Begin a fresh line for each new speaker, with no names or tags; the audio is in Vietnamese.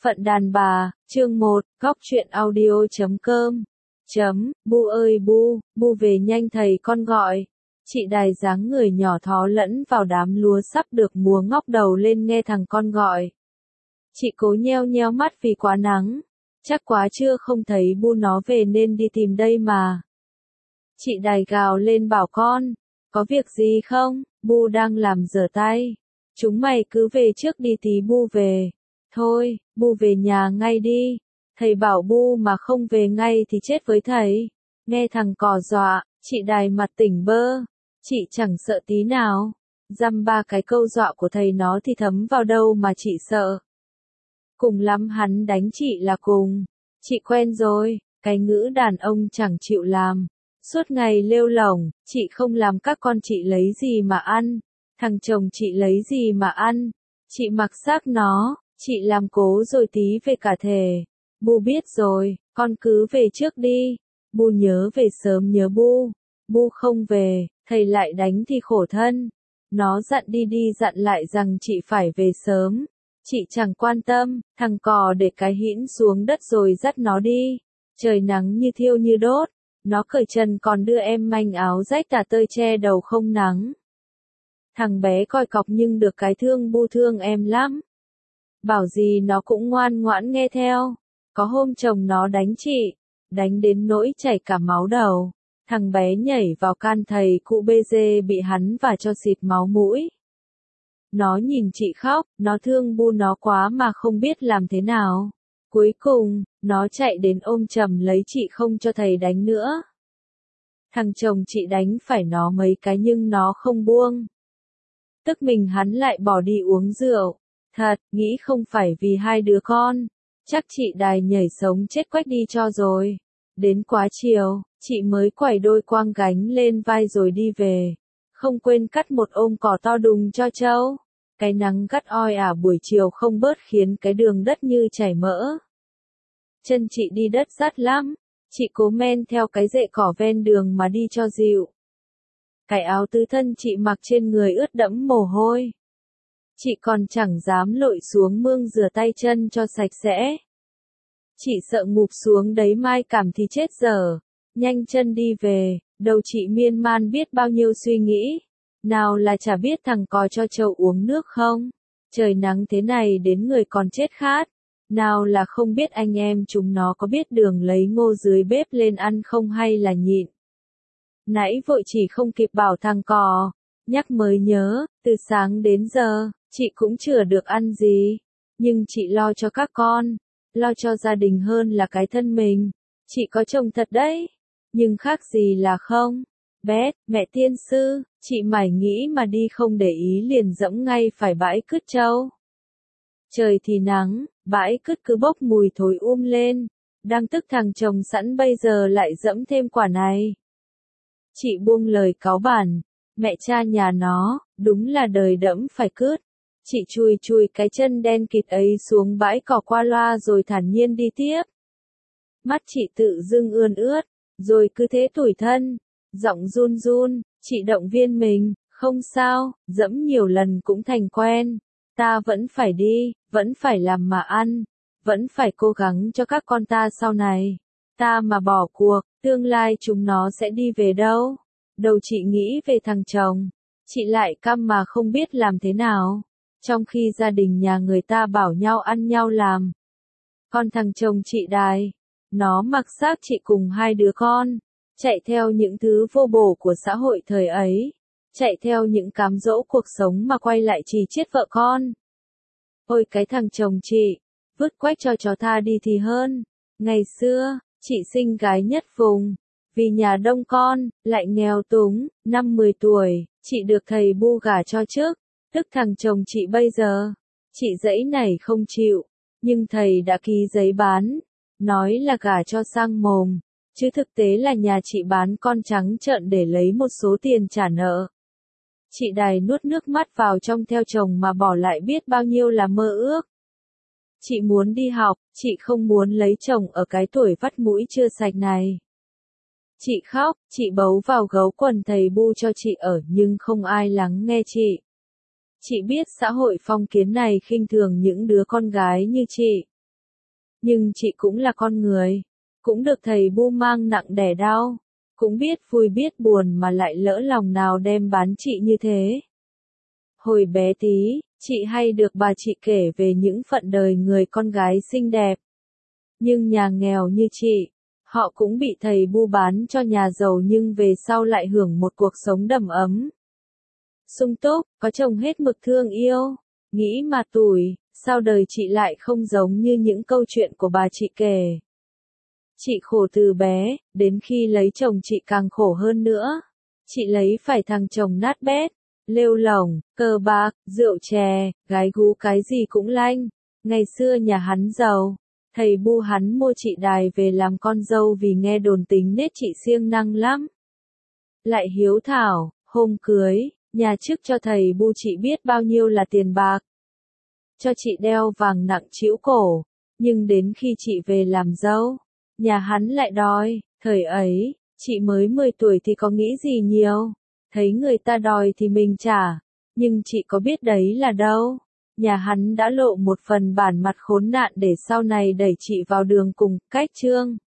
Phận đàn bà, chương 1, góc truyện audio.com. Bu ơi bu, bu về nhanh thầy con gọi. Chị Đài dáng người nhỏ thó lẫn vào đám lúa sắp được múa ngóc đầu lên nghe thằng con gọi. Chị cố nheo nheo mắt vì quá nắng. Chắc quá trưa không thấy bu nó về nên đi tìm đây mà. Chị Đài gào lên bảo con, có việc gì không? Bu đang làm rửa tay. Chúng mày cứ về trước đi tí bu về. Thôi, bu về nhà ngay đi. Thầy bảo bu mà không về ngay thì chết với thầy. Nghe thằng cò dọa, chị Đài mặt tỉnh bơ. Chị chẳng sợ tí nào. Dăm ba cái câu dọa của thầy nó thì thấm vào đâu mà chị sợ. Cùng lắm hắn đánh chị là cùng. Chị quen rồi, cái ngữ đàn ông chẳng chịu làm. Suốt ngày lêu lổng, chị không làm các con chị lấy gì mà ăn. Thằng chồng chị lấy gì mà ăn. Chị mặc xác nó, chị làm cố rồi tí về cả thề. Bu biết rồi, con cứ về trước đi. Bu nhớ về sớm nhớ bu. Bu không về, thầy lại đánh thì khổ thân. Nó dặn đi đi dặn lại rằng chị phải về sớm. Chị chẳng quan tâm, thằng cò để cái hĩn xuống đất rồi dắt nó đi. Trời nắng như thiêu như đốt. Nó cởi chân còn đưa em manh áo rách tà tơi che đầu không nắng. Thằng bé coi cọc nhưng được cái thương bu thương em lắm. Bảo gì nó cũng ngoan ngoãn nghe theo. Có hôm chồng nó đánh chị, đánh đến nỗi chảy cả máu đầu. Thằng bé nhảy vào can thầy cụ bê dê bị hắn và cho xịt máu mũi. Nó nhìn chị khóc, nó thương bu nó quá mà không biết làm thế nào. Cuối cùng, nó chạy đến ôm chầm lấy chị không cho thầy đánh nữa. Thằng chồng chị đánh phải nó mấy cái nhưng nó không buông. Tức mình hắn lại bỏ đi uống rượu. Thật, nghĩ không phải vì hai đứa con. Chắc chị Đài nhảy sống chết quách đi cho rồi. Đến quá chiều, chị mới quẩy đôi quang gánh lên vai rồi đi về. Không quên cắt một ôm cỏ to đùng cho trâu. Cái nắng gắt oi ả buổi chiều không bớt khiến cái đường đất như chảy mỡ. Chân chị đi đất rát lắm. Chị cố men theo cái rễ cỏ ven đường mà đi cho dịu. Cái áo tứ thân chị mặc trên người ướt đẫm mồ hôi. Chị còn chẳng dám lội xuống mương rửa tay chân cho sạch sẽ. Chị sợ ngụp xuống đấy mai cảm thì chết dở. Nhanh chân đi về, đầu chị miên man biết bao nhiêu suy nghĩ. Nào là chả biết thằng cò cho trâu uống nước không? Trời nắng thế này đến người còn chết khát. Nào là không biết anh em chúng nó có biết đường lấy ngô dưới bếp lên ăn không hay là nhịn. Nãy vội chỉ không kịp bảo thằng cò. Nhắc mới nhớ, từ sáng đến giờ, chị cũng chưa được ăn gì. Nhưng chị lo cho các con, lo cho gia đình hơn là cái thân mình. Chị có chồng thật đấy, nhưng khác gì là không. Bé, mẹ tiên sư, chị mải nghĩ mà đi không để ý liền dẫm ngay phải bãi cứt trâu. Trời thì nắng, bãi cứt cứ bốc mùi thối lên. Đang tức thằng chồng sẵn bây giờ lại dẫm thêm quả này. Chị buông lời cáu bản. Mẹ cha nhà nó, đúng là đời đẫm phải cứt. Chị chùi chùi cái chân đen kịt ấy xuống bãi cỏ qua loa rồi thản nhiên đi tiếp. Mắt chị tự dưng ươn ướt, rồi cứ thế tủi thân. Giọng run run, chị động viên mình, không sao, dẫm nhiều lần cũng thành quen. Ta vẫn phải đi, vẫn phải làm mà ăn, vẫn phải cố gắng cho các con ta sau này. Ta mà bỏ cuộc, tương lai chúng nó sẽ đi về đâu? Đầu chị nghĩ về thằng chồng, chị lại căm mà không biết làm thế nào. Trong khi gia đình nhà người ta bảo nhau ăn nhau làm. Còn thằng chồng chị Đài, nó mặc xác chị cùng hai đứa con, chạy theo những thứ vô bổ của xã hội thời ấy, chạy theo những cám dỗ cuộc sống mà quay lại chỉ chết vợ con. Ôi cái thằng chồng chị, vứt quách cho chó tha đi thì hơn. Ngày xưa, chị xinh gái nhất vùng. Vì nhà đông con, lại nghèo túng, năm 10 tuổi, chị được thầy bu gả cho trước. Tức thằng chồng chị bây giờ. Chị dãy này không chịu, nhưng thầy đã ký giấy bán. Nói là gả cho sang mồm, chứ thực tế là nhà chị bán con trắng trợn để lấy một số tiền trả nợ. Chị Đài nuốt nước mắt vào trong theo chồng mà bỏ lại biết bao nhiêu là mơ ước. Chị muốn đi học, chị không muốn lấy chồng ở cái tuổi vắt mũi chưa sạch này. Chị khóc, chị bấu vào gấu quần thầy bu cho chị ở nhưng không ai lắng nghe chị. Chị biết xã hội phong kiến này khinh thường những đứa con gái như chị. Nhưng chị cũng là con người, cũng được thầy Bu mang nặng đẻ đau, cũng biết vui biết buồn mà lại lỡ lòng nào đem bán chị như thế. Hồi bé tí, chị hay được bà chị kể về những phận đời người con gái xinh đẹp. Nhưng nhà nghèo như chị, họ cũng bị thầy Bu bán cho nhà giàu nhưng về sau lại hưởng một cuộc sống đầm ấm, sung túc, có chồng hết mực thương yêu. Nghĩ mà tủi, sao đời chị lại không giống như những câu chuyện của bà chị kể. Chị khổ từ bé, đến khi lấy chồng chị càng khổ hơn nữa. Chị lấy phải thằng chồng nát bét, lêu lổng, cờ bạc, rượu chè, gái gú cái gì cũng lanh. Ngày xưa nhà hắn giàu, thầy Bu hắn mua chị đài về làm con dâu vì nghe đồn tính nết chị siêng năng lắm. Lại hiếu thảo, hôm cưới, nhà trước cho thầy Bu chị biết bao nhiêu là tiền bạc. Cho chị đeo vàng nặng trĩu cổ, nhưng đến khi chị về làm dâu, nhà hắn lại đòi. Thời ấy, chị mới 10 tuổi thì có nghĩ gì nhiều, thấy người ta đòi thì mình trả, nhưng chị có biết đấy là đâu. Nhà hắn đã lộ một phần bản mặt khốn nạn để sau này đẩy chị vào đường cùng, cách chương.